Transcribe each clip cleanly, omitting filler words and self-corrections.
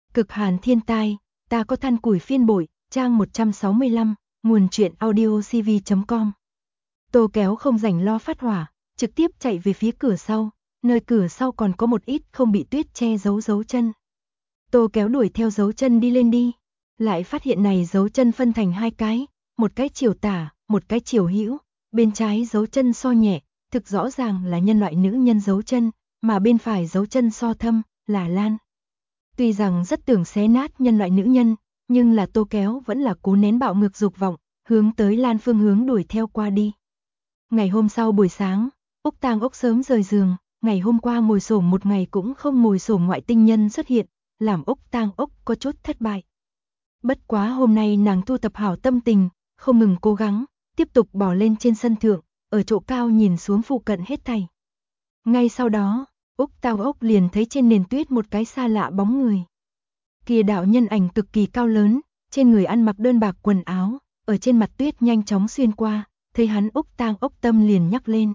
Cực hàn thiên tai, ta có than củi phiên bội, trang 165, nguồn truyện audiocv.com. Tô Kéo không rảnh lo phát hỏa, trực tiếp chạy về phía cửa sau, nơi cửa sau còn có một ít không bị tuyết che giấu dấu chân. Tô Kéo đuổi theo dấu chân đi lên đi, lại phát hiện này dấu chân phân thành hai cái, một cái chiều tả, một cái chiều hữu, bên trái dấu chân so nhẹ, thực rõ ràng là nhân loại nữ nhân dấu chân, mà bên phải dấu chân so thâm, là Lan. Tuy rằng rất tưởng xé nát nhân loại nữ nhân, nhưng là Tô Kéo vẫn là cố nén bạo ngược dục vọng, hướng tới Lan phương hướng đuổi theo qua đi. Ngày hôm sau buổi sáng, Úc Tang Ốc sớm rời giường, ngày hôm qua ngồi xổm một ngày cũng không ngồi xổm ngoại tinh nhân xuất hiện, làm Úc Tang Ốc có chút thất bại. Bất quá hôm nay nàng thu thập hảo tâm tình, không ngừng cố gắng, tiếp tục bò lên trên sân thượng, ở chỗ cao nhìn xuống phụ cận hết thảy. Ngay sau đó, Úc Tang Ốc liền thấy trên nền tuyết một cái xa lạ bóng người. Kia đạo nhân ảnh cực kỳ cao lớn, trên người ăn mặc đơn bạc quần áo, ở trên mặt tuyết nhanh chóng xuyên qua, thấy hắn Úc Tang Ốc tâm liền nhắc lên.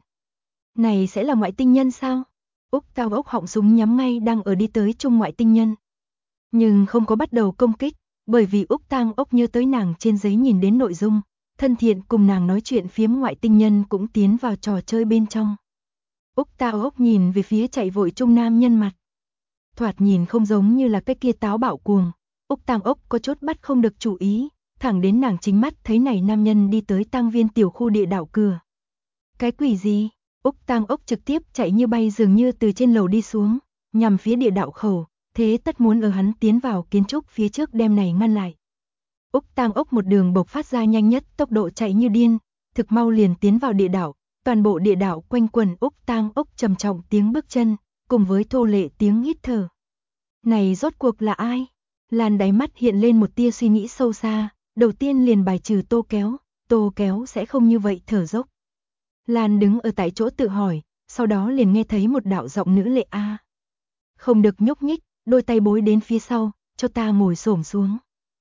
Này sẽ là ngoại tinh nhân sao? Úc Tang Ốc họng súng nhắm ngay đang ở đi tới trung ngoại tinh nhân. Nhưng không có bắt đầu công kích, bởi vì Úc Tang Ốc nhớ tới nàng trên giấy nhìn đến nội dung, thân thiện cùng nàng nói chuyện phiếm ngoại tinh nhân cũng tiến vào trò chơi bên trong. Úc Tang Ốc nhìn về phía chạy vội trung nam nhân mặt. Thoạt nhìn không giống như là cái kia táo bạo cuồng, Úc Tang Ốc có chút bắt không được chủ ý, thẳng đến nàng chính mắt thấy này nam nhân đi tới tang viên tiểu khu địa đạo cửa. Cái quỷ gì? Úc Tang Ốc trực tiếp chạy như bay dường như từ trên lầu đi xuống, nhằm phía địa đạo khẩu, thế tất muốn ở hắn tiến vào kiến trúc phía trước đem này ngăn lại. Úc Tang Ốc một đường bộc phát ra nhanh nhất tốc độ chạy như điên, thực mau liền tiến vào địa đạo, toàn bộ địa đạo quanh quẩn Úc Tang Ốc trầm trọng tiếng bước chân, cùng với thô lệ tiếng hít thở. Này rốt cuộc là ai? Lan đáy mắt hiện lên một tia suy nghĩ sâu xa, đầu tiên liền bài trừ Tô Kéo sẽ không như vậy thở dốc. Lan đứng ở tại chỗ tự hỏi, sau đó liền nghe thấy một đạo giọng nữ lệ a. Không được nhúc nhích, đôi tay bối đến phía sau, cho ta ngồi xổm xuống.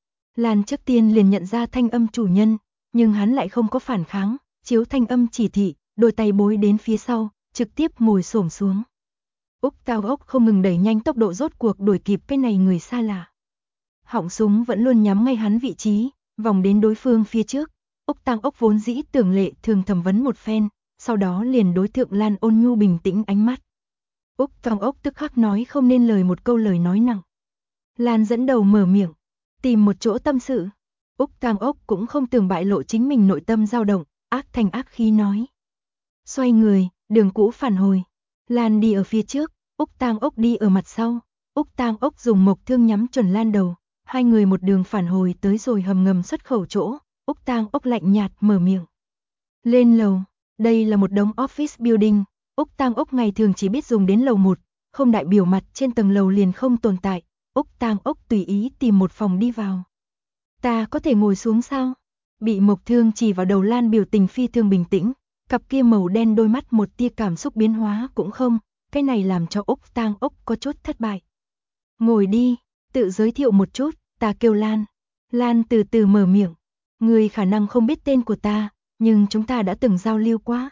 Lan trước tiên liền nhận ra thanh âm chủ nhân, nhưng hắn lại không có phản kháng, chiếu thanh âm chỉ thị, đôi tay bối đến phía sau, trực tiếp ngồi xổm xuống. Úc Tang Ốc không ngừng đẩy nhanh tốc độ rốt cuộc đuổi kịp cái này người xa lạ. Họng súng vẫn luôn nhắm ngay hắn vị trí, vòng đến đối phương phía trước. Úc Tang Ốc vốn dĩ tưởng lệ thường thẩm vấn một phen, sau đó liền đối thượng Lan ôn nhu bình tĩnh ánh mắt. Úc Tang Ốc tức khắc nói không nên lời một câu lời nói nặng. Lan dẫn đầu mở miệng, tìm một chỗ tâm sự. Úc Tang Ốc cũng không tưởng bại lộ chính mình nội tâm dao động, ác thành ác khí nói. Xoay người, đường cũ phản hồi. Lan đi ở phía trước, Úc Tang Ốc đi ở mặt sau. Úc Tang Ốc dùng mộc thương nhắm chuẩn Lan đầu, hai người một đường phản hồi tới rồi hầm ngầm xuất khẩu chỗ. Úc Tang Ốc lạnh nhạt mở miệng. Lên lầu, đây là một đống office building, Úc Tang Ốc ngày thường chỉ biết dùng đến lầu 1, không đại biểu mặt trên tầng lầu liền không tồn tại. Úc Tang Ốc tùy ý tìm một phòng đi vào. Ta có thể ngồi xuống sao? Bị mộc thương chỉ vào đầu Lan biểu tình phi thường bình tĩnh, cặp kia màu đen đôi mắt một tia cảm xúc biến hóa cũng không, cái này làm cho Úc Tang Ốc có chút thất bại. Ngồi đi, tự giới thiệu một chút, ta kêu Lan. Lan từ từ mở miệng. Người khả năng không biết tên của ta, nhưng chúng ta đã từng giao lưu qua.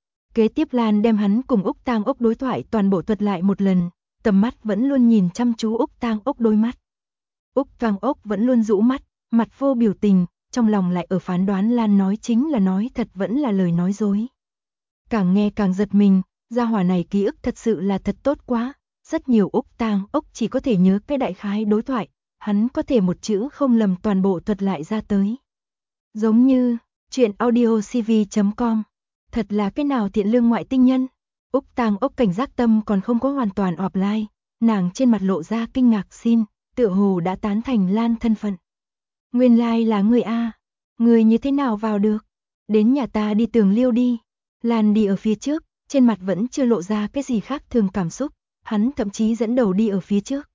Kế tiếp Lan đem hắn cùng Úc Tang Ốc đối thoại toàn bộ thuật lại một lần, tầm mắt vẫn luôn nhìn chăm chú Úc Tang Ốc đôi mắt. Úc Tang Ốc vẫn luôn rũ mắt, mặt vô biểu tình, trong lòng lại ở phán đoán Lan nói chính là nói thật vẫn là lời nói dối. Càng nghe càng giật mình, gia hỏa này ký ức thật sự là thật tốt quá, rất nhiều Úc Tang Ốc chỉ có thể nhớ cái đại khái đối thoại, hắn có thể một chữ không lầm toàn bộ thuật lại ra tới. Giống như, truyện audiocv.com, thật là cái nào thiện lương ngoại tinh nhân. Úc Tang Ốc cảnh giác tâm còn không có hoàn toàn offline, nàng trên mặt lộ ra kinh ngạc xin, tựa hồ đã tán thành Lan thân phận. Nguyên lai là người a, người như thế nào vào được? Đến nhà ta đi tường liêu đi. Lan đi ở phía trước, trên mặt vẫn chưa lộ ra cái gì khác thường cảm xúc, hắn thậm chí dẫn đầu đi ở phía trước.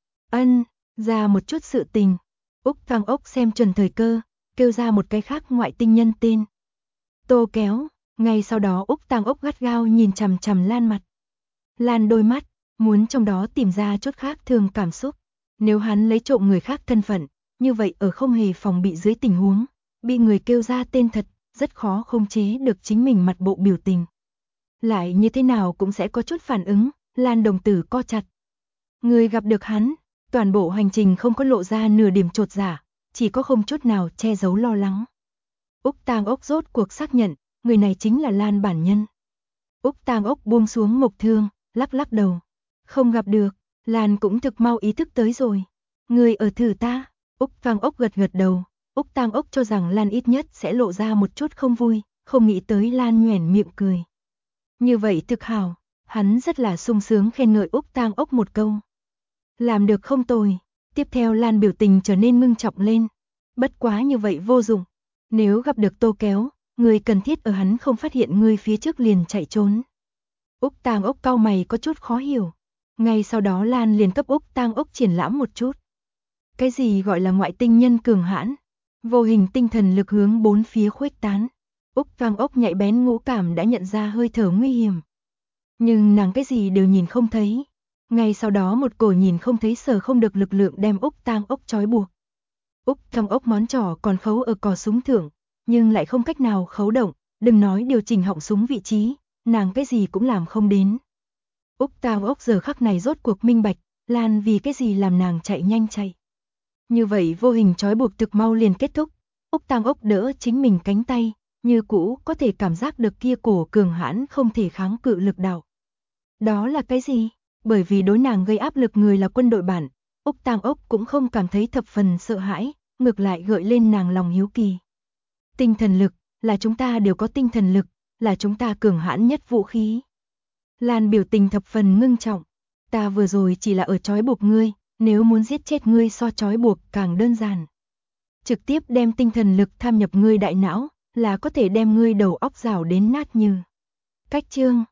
Ân, ra một chút sự tình. Úc Tang Ốc xem chuẩn thời cơ, kêu ra một cái khác ngoại tinh nhân tên. Tô Kéo, ngay sau đó Úc Tang Ốc gắt gao nhìn chằm chằm Lan mặt. Lan đôi mắt, muốn trong đó tìm ra chút khác thường cảm xúc. Nếu hắn lấy trộm người khác thân phận, như vậy ở không hề phòng bị dưới tình huống, bị người kêu ra tên thật, rất khó khống chế được chính mình mặt bộ biểu tình. Lại như thế nào cũng sẽ có chút phản ứng, Lan đồng tử co chặt. Người gặp được hắn, Toàn bộ hành trình không có lộ ra nửa điểm chột dạ, chỉ có không chút nào che giấu lo lắng. Úc Tang Ốc rốt cuộc xác nhận, người này chính là Lan bản nhân. Úc Tang Ốc buông xuống mộc thương, lắc lắc đầu. Không gặp được, Lan cũng thực mau ý thức tới rồi. Người ở thử ta. Úc Tang Ốc gật gật đầu. Úc Tang Ốc cho rằng Lan ít nhất sẽ lộ ra một chút không vui, không nghĩ tới Lan nhoẻn miệng cười. Như vậy thực hảo, hắn rất là sung sướng khen ngợi Úc Tang Ốc một câu. Làm được không tồi. Tiếp theo Lan biểu tình trở nên ngưng trọng lên. Bất quá như vậy vô dụng. Nếu gặp được Tô Kéo, người cần thiết ở hắn không phát hiện ngươi phía trước liền chạy trốn. Úc Tang Ốc cau mày có chút khó hiểu. Ngay sau đó Lan liền cấp Úc Tang Ốc triển lãm một chút. Cái gì gọi là ngoại tinh nhân cường hãn? Vô hình tinh thần lực hướng bốn phía khuếch tán. Úc Tang Ốc nhạy bén ngũ cảm đã nhận ra hơi thở nguy hiểm. Nhưng nàng cái gì đều nhìn không thấy. Ngay sau đó một cổ nhìn không thấy sờ không được lực lượng đem Úc Tang Ốc trói buộc. Úc Tang Ốc ngón trỏ còn khấu ở cò súng thượng, nhưng lại không cách nào khấu động, đừng nói điều chỉnh họng súng vị trí, nàng cái gì cũng làm không đến. Úc Tang Ốc giờ khắc này rốt cuộc minh bạch, Lan vì cái gì làm nàng chạy nhanh chạy. Như vậy vô hình trói buộc thực mau liền kết thúc, Úc Tang Ốc đỡ chính mình cánh tay, như cũ có thể cảm giác được kia cổ cường hãn không thể kháng cự lực đạo. Đó là cái gì? Bởi vì đối nàng gây áp lực người là quân đội bản, Úc Tang Ốc cũng không cảm thấy thập phần sợ hãi, ngược lại gợi lên nàng lòng hiếu kỳ. Tinh thần lực, là chúng ta đều có tinh thần lực, là chúng ta cường hãn nhất vũ khí. Lan biểu tình thập phần ngưng trọng, ta vừa rồi chỉ là ở trói buộc ngươi, nếu muốn giết chết ngươi so trói buộc càng đơn giản. Trực tiếp đem tinh thần lực tham nhập ngươi đại não, là có thể đem ngươi đầu óc rào đến nát như. Cách chương